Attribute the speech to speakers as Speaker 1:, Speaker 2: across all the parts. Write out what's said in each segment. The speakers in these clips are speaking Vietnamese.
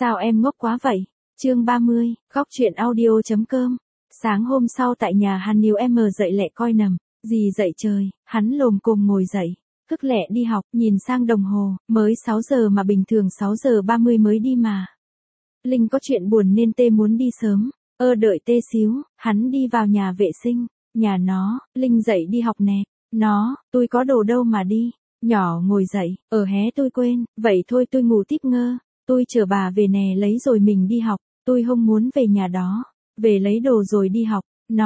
Speaker 1: Sao em ngốc quá vậy? Chương 30, góc truyện audio.com. Sáng hôm sau tại nhà Hàn Níu em dậy lẹ coi nằm, gì dậy trời, hắn lồm cồm ngồi dậy, thức lẹ đi học, nhìn sang đồng hồ, mới 6 giờ mà bình thường 6 giờ 30 mới đi mà. Linh có chuyện buồn nên tê muốn đi sớm, đợi tê xíu, hắn đi vào nhà vệ sinh, nhà nó, Linh dậy đi học nè, tôi có đồ đâu mà đi, nhỏ ngồi dậy, hé tôi quên, vậy thôi tôi ngủ tiếp ngơ, tôi chờ bà về nè lấy rồi mình đi học, tôi không muốn về nhà đó, về lấy đồ rồi đi học,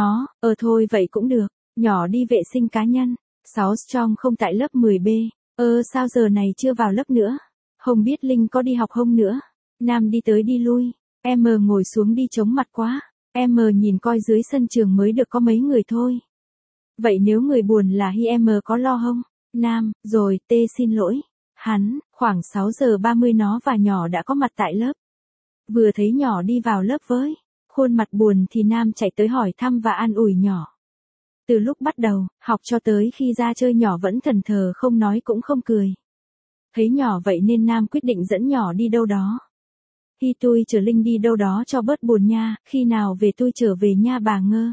Speaker 1: thôi vậy cũng được, nhỏ đi vệ sinh cá nhân, 6 Strong không tại lớp 10B, sao giờ này chưa vào lớp nữa, không biết Linh có đi học không nữa, Nam đi tới đi lui, em ngồi xuống đi chống mặt quá, em nhìn coi dưới sân trường mới được có mấy người thôi. Vậy nếu người buồn là Hi em có lo không? Nam, rồi, tê xin lỗi. Hắn, khoảng 6 giờ 30 nó và nhỏ đã có mặt tại lớp. Vừa thấy nhỏ đi vào lớp với khuôn mặt buồn thì Nam chạy tới hỏi thăm và an ủi nhỏ. Từ lúc bắt đầu, học cho tới khi ra chơi nhỏ vẫn thẫn thờ không nói cũng không cười. Thấy nhỏ vậy nên Nam quyết định dẫn nhỏ đi đâu đó. Hi tôi chở Linh đi đâu đó cho bớt buồn nha, khi nào về tôi trở về nha bà Ngơ.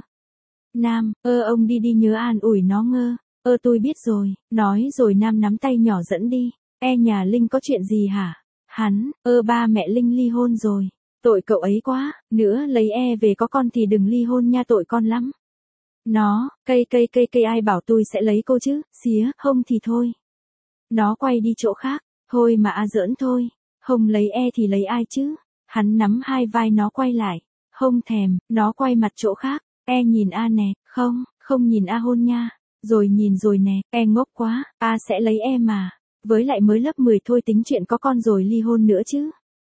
Speaker 1: Nam, ông đi nhớ an ủi nó Ngơ. Tôi biết rồi, nói rồi Nam nắm tay nhỏ dẫn đi. Nhà Linh có chuyện gì hả? Hắn, ba mẹ Linh ly hôn rồi. Tội cậu ấy quá, nữa lấy về có con thì đừng ly hôn nha, tội con lắm. Nó, cây ai bảo tôi sẽ lấy cô chứ, xía, không thì thôi. Nó quay đi chỗ khác, thôi mà giỡn thôi, không lấy thì lấy ai chứ. Hắn nắm hai vai nó quay lại, không thèm, nó quay mặt chỗ khác, nhìn nè, không nhìn hôn nha. Rồi nhìn rồi nè, ngốc quá, sẽ lấy mà. Với lại mới lớp 10 thôi tính chuyện có con rồi ly hôn nữa chứ.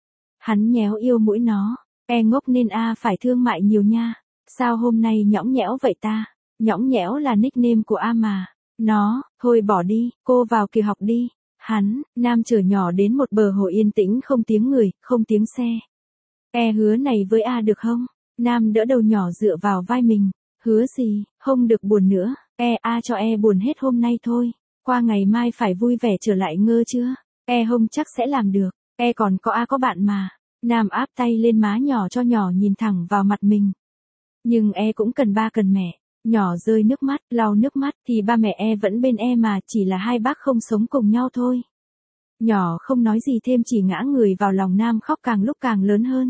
Speaker 1: Hắn nhéo yêu mũi nó, ngốc nên phải thương mại nhiều nha. Sao hôm nay nhõng nhẽo vậy ta? Nhõng nhẽo là nickname của mà. Nó, thôi bỏ đi, cô vào kỳ học đi. Hắn, Nam chở nhỏ đến một bờ hồ yên tĩnh không tiếng người, không tiếng xe. Hứa này với được không? Nam đỡ đầu nhỏ dựa vào vai mình. Hứa gì, không được buồn nữa. Cho buồn hết hôm nay thôi. Qua ngày mai phải vui vẻ trở lại Ngơ chưa? Không chắc sẽ làm được. Còn có bạn mà. Nam áp tay lên má nhỏ cho nhỏ nhìn thẳng vào mặt mình. Nhưng cũng cần ba cần mẹ. Nhỏ rơi nước mắt, lau nước mắt thì ba mẹ vẫn bên mà, chỉ là hai bác không sống cùng nhau thôi. Nhỏ không nói gì thêm, chỉ ngã người vào lòng Nam khóc càng lúc càng lớn hơn.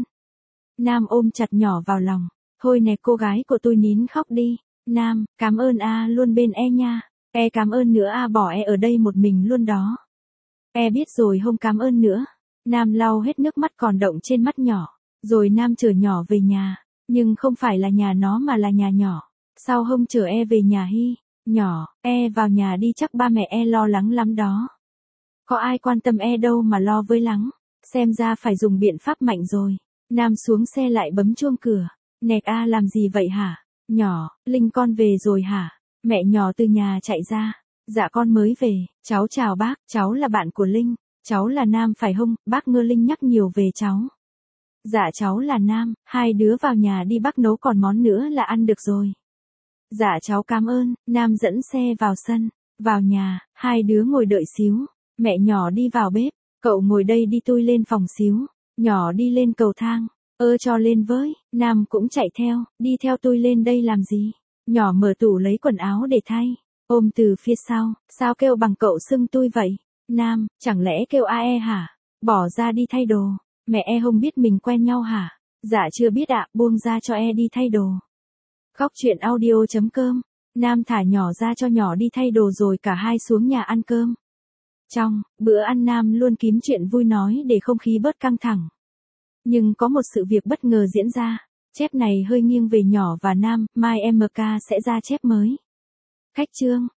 Speaker 1: Nam ôm chặt nhỏ vào lòng. Thôi nè cô gái của tôi nín khóc đi. Nam, cảm ơn luôn bên nha. Cảm ơn nữa bỏ ở đây một mình luôn đó. Biết rồi không cảm ơn nữa. Nam lau hết nước mắt còn đọng trên mắt nhỏ. Rồi Nam chở nhỏ về nhà. Nhưng không phải là nhà nó mà là nhà nhỏ. Sao không chở về nhà Hi? Nhỏ, vào nhà đi chắc ba mẹ lo lắng lắm đó. Có ai quan tâm đâu mà lo với lắng. Xem ra phải dùng biện pháp mạnh rồi. Nam xuống xe lại bấm chuông cửa. Nẹt làm gì vậy hả? Nhỏ, Linh con về rồi hả? Mẹ nhỏ từ nhà chạy ra. Dạ con mới về, cháu chào bác, cháu là bạn của Linh. Cháu là Nam phải không? Bác Ngơ Linh nhắc nhiều về cháu. Dạ cháu là Nam, hai đứa vào nhà đi, bác nấu còn món nữa là ăn được rồi. Dạ cháu cảm ơn. Nam dẫn xe vào sân, vào nhà, hai đứa ngồi đợi xíu. Mẹ nhỏ đi vào bếp, cậu ngồi đây đi tôi lên phòng xíu. Nhỏ đi lên cầu thang. Cho lên với, Nam cũng chạy theo, đi theo tôi lên đây làm gì? Nhỏ mở tủ lấy quần áo để thay, ôm từ phía sau, sao kêu bằng cậu xưng tôi vậy? Nam, chẳng lẽ kêu hả? Bỏ ra đi thay đồ, mẹ không biết mình quen nhau hả? Dạ chưa biết buông ra cho đi thay đồ. Góc truyện audio.com, Nam thả nhỏ ra cho nhỏ đi thay đồ rồi cả hai xuống nhà ăn cơm. Trong bữa ăn Nam luôn kiếm chuyện vui nói để không khí bớt căng thẳng. Nhưng có một sự việc bất ngờ diễn ra, chép này hơi nghiêng về nhỏ và Nam, mai MK sẽ ra chép mới. Khách chương,